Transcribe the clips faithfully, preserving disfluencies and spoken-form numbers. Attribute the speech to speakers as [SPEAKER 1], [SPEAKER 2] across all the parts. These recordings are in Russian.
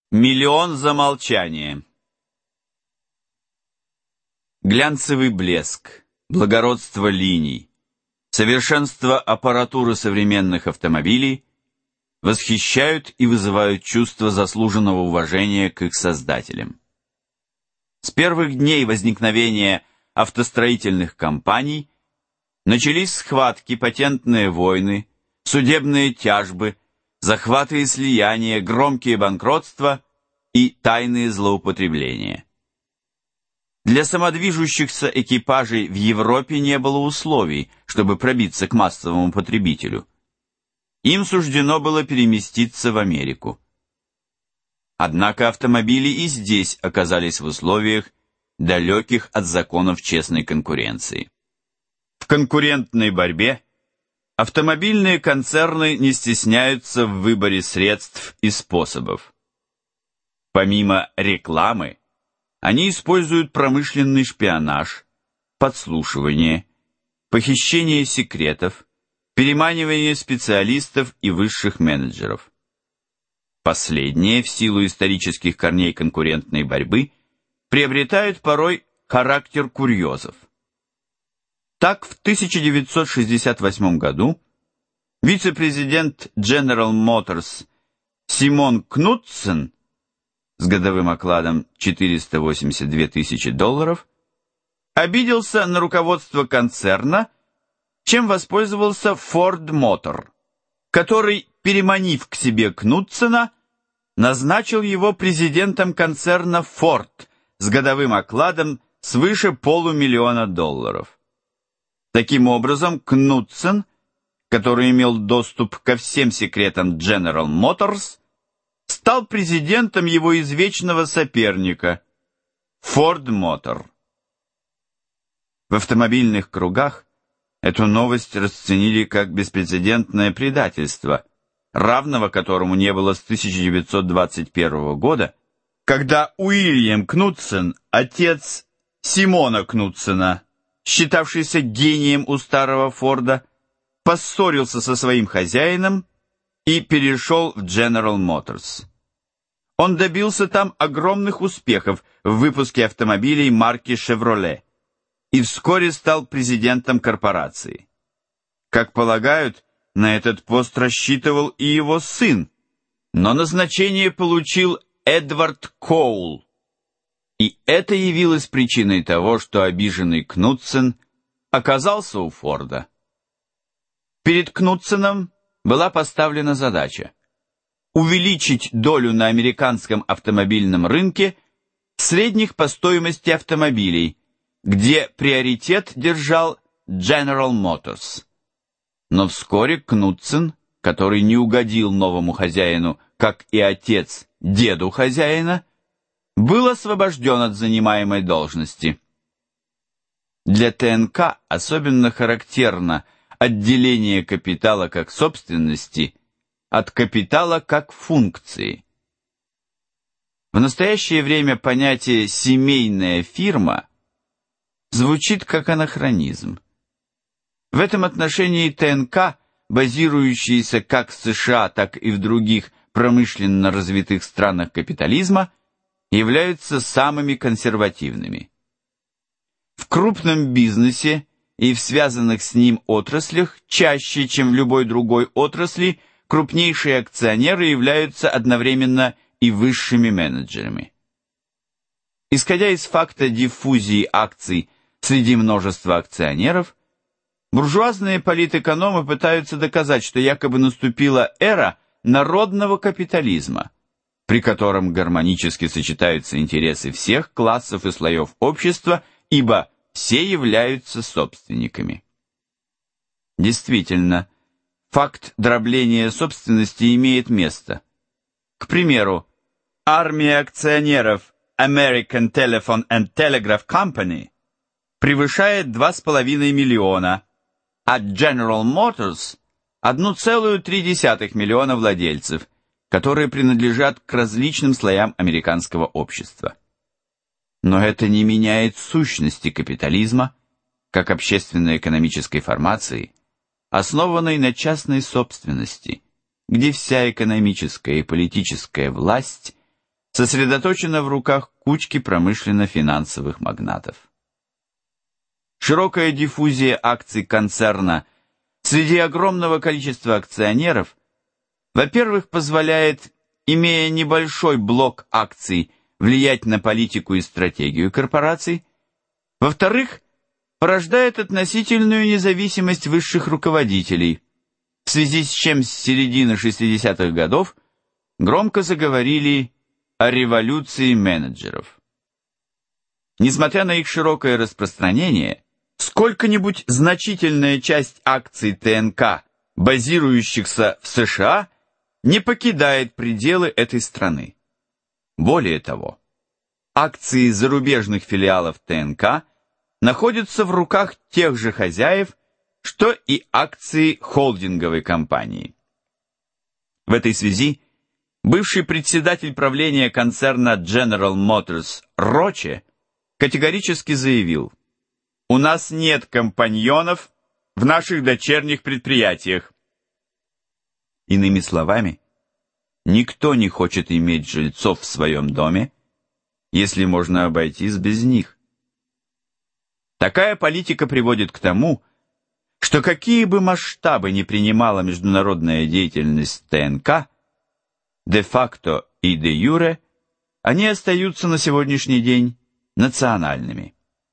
[SPEAKER 1] Миллион за молчание. Глянцевый блеск, благородство линий, совершенство аппаратуры современных автомобилей восхищают и вызывают чувство заслуженного уважения к их создателям. С первых дней возникновения автостроительных компаний начались схватки, патентные войны, судебные тяжбы, захваты и слияния, громкие банкротства и тайные злоупотребления. Для самодвижущихся экипажей в Европе не было условий, чтобы пробиться к массовому потребителю. Им суждено было переместиться в Америку. Однако автомобили и здесь оказались в условиях, далеких от законов честной конкуренции. В конкурентной борьбе автомобильные концерны не стесняются в выборе средств и способов. Помимо рекламы, они используют промышленный шпионаж, подслушивание, похищение секретов, переманивание специалистов и высших менеджеров. Последние, в силу исторических корней конкурентной борьбы, приобретают порой характер курьезов. Так, в тысяча девятьсот шестьдесят восьмом году вице-президент General Motors Симон Кнутсен с годовым окладом четыреста восемьдесят две тысячи долларов обиделся на руководство концерна, чем воспользовался Ford Motor, который, переманив к себе Кнутсена, назначил его президентом концерна Ford с годовым окладом свыше полумиллиона долларов. Таким образом, Кнутсен, который имел доступ ко всем секретам General Motors, стал президентом его извечного соперника Ford Motor. В автомобильных кругах эту новость расценили как беспрецедентное предательство, равного которому не было с тысяча девятьсот двадцать первого года, когда Уильям Кнутсен, отец Симона Кнутсена, считавшийся гением у старого Форда, поссорился со своим хозяином и перешел в General Motors. Он добился там огромных успехов в выпуске автомобилей марки Chevrolet и вскоре стал президентом корпорации. Как полагают, на этот пост рассчитывал и его сын, но назначение получил Эдвард Коул. И это явилось причиной того, что обиженный Кнутсен оказался у Форда. Перед Кнутсеном была поставлена задача увеличить долю на американском автомобильном рынке средних по стоимости автомобилей, где приоритет держал General Motors. Но вскоре Кнутсен, который не угодил новому хозяину, как и отец деду хозяина, был освобожден от занимаемой должности. Для ТНК особенно характерно отделение капитала как собственности от капитала как функции. В настоящее время понятие «семейная фирма» звучит как анахронизм. В этом отношении ТНК, базирующиеся как в США, так и в других промышленно развитых странах капитализма, являются самыми консервативными. В крупном бизнесе и в связанных с ним отраслях чаще, чем в любой другой отрасли, крупнейшие акционеры являются одновременно и высшими менеджерами. Исходя из факта диффузии акций среди множества акционеров, буржуазные политэкономы пытаются доказать, что якобы наступила эра народного капитализма, при котором гармонически сочетаются интересы всех классов и слоев общества, ибо все являются собственниками. Действительно, факт дробления собственности имеет место. К примеру, армия акционеров American Telephone and Telegraph Company превышает два с половиной миллиона, а General Motors – одна целая три десятых миллиона владельцев, которые принадлежат к различным слоям американского общества. Но это не меняет сущности капитализма, как общественно-экономической формации, основанной на частной собственности, где вся экономическая и политическая власть сосредоточена в руках кучки промышленно-финансовых магнатов. Широкая диффузия акций концерна среди огромного количества акционеров, во-первых, позволяет, имея небольшой блок акций, влиять на политику и стратегию корпораций, во-вторых, порождает относительную независимость высших руководителей, в связи с чем с середины шестидесятых годов громко заговорили о революции менеджеров. Несмотря на их широкое распространение, сколько-нибудь значительная часть акций ТНК, базирующихся в США, не покидает пределы этой страны. Более того, акции зарубежных филиалов ТНК находятся в руках тех же хозяев, что и акции холдинговой компании. В этой связи бывший председатель правления концерна General Motors Роче категорически заявил: «У нас нет компаньонов в наших дочерних предприятиях». Иными словами, никто не хочет иметь жильцов в своем доме, если можно обойтись без них. Такая политика приводит к тому, что какие бы масштабы ни принимала международная деятельность ТНК, де-факто и де-юре, они остаются на сегодняшний день национальными.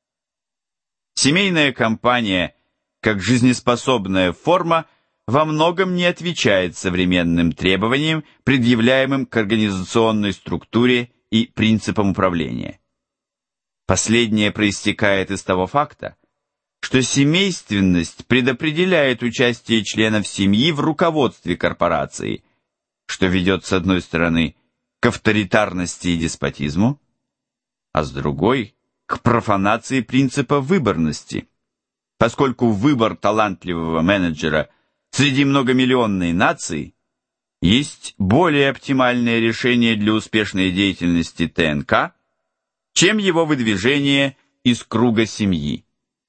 [SPEAKER 1] Семейная компания, как жизнеспособная форма, во многом не отвечает современным требованиям, предъявляемым к организационной структуре и принципам управления. Последнее проистекает из того факта, что семейственность предопределяет участие членов семьи в руководстве корпорации, что ведет, с одной стороны, к авторитарности и деспотизму, а с другой – к профанации принципа выборности, поскольку выбор талантливого менеджера среди многомиллионной нации есть более оптимальное решение для успешной деятельности ТНК, чем его выдвижение из круга семьи.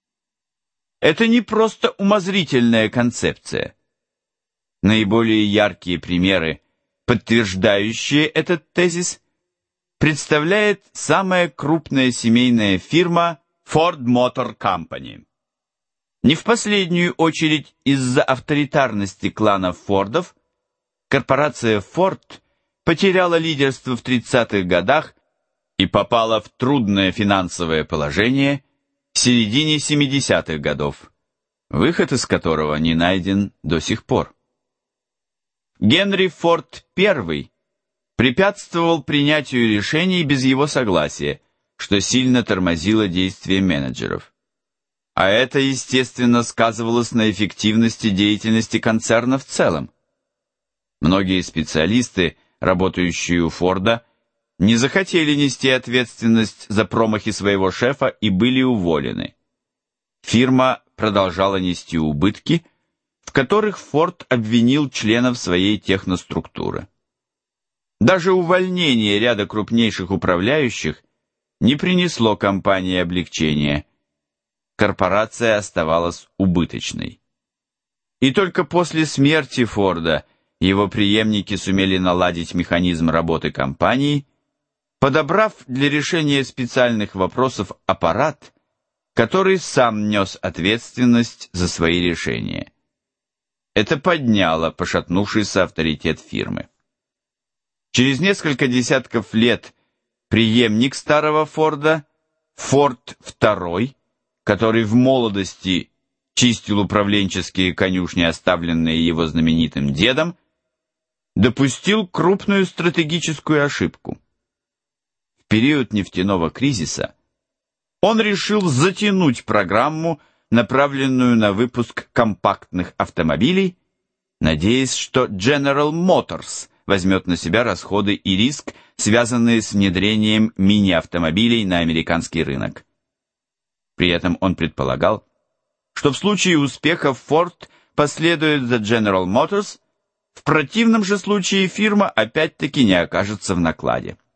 [SPEAKER 1] Это не просто умозрительная концепция. Наиболее яркие примеры, подтверждающие этот тезис, представляет самая крупная семейная фирма Ford Motor Company. Не в последнюю очередь из-за авторитарности клана Фордов корпорация Ford потеряла лидерство в тридцатых годах и попала в трудное финансовое положение в середине семидесятых годов, выход из которого не найден до сих пор. Генри Форд Первый препятствовал принятию решений без его согласия, что сильно тормозило действия менеджеров. А это, естественно, сказывалось на эффективности деятельности концерна в целом. Многие специалисты, работающие у Форда, не захотели нести ответственность за промахи своего шефа и были уволены. Фирма продолжала нести убытки, в которых Форд обвинил членов своей техноструктуры. Даже увольнение ряда крупнейших управляющих не принесло компании облегчения. Корпорация оставалась убыточной. И только после смерти Форда его преемники сумели наладить механизм работы компании, подобрав для решения специальных вопросов аппарат, который сам нес ответственность за свои решения. Это подняло пошатнувшийся авторитет фирмы. Через несколько десятков лет преемник старого Форда, Форд Второй, который в молодости чистил управленческие конюшни, оставленные его знаменитым дедом, допустил крупную стратегическую ошибку. В период нефтяного кризиса он решил затянуть программу, направленную на выпуск компактных автомобилей, надеясь, что General Motors возьмет на себя расходы и риск, связанные с внедрением мини-автомобилей на американский рынок. При этом он предполагал, что в случае успеха Ford последует за General Motors, в противном же случае фирма опять-таки не окажется в накладе.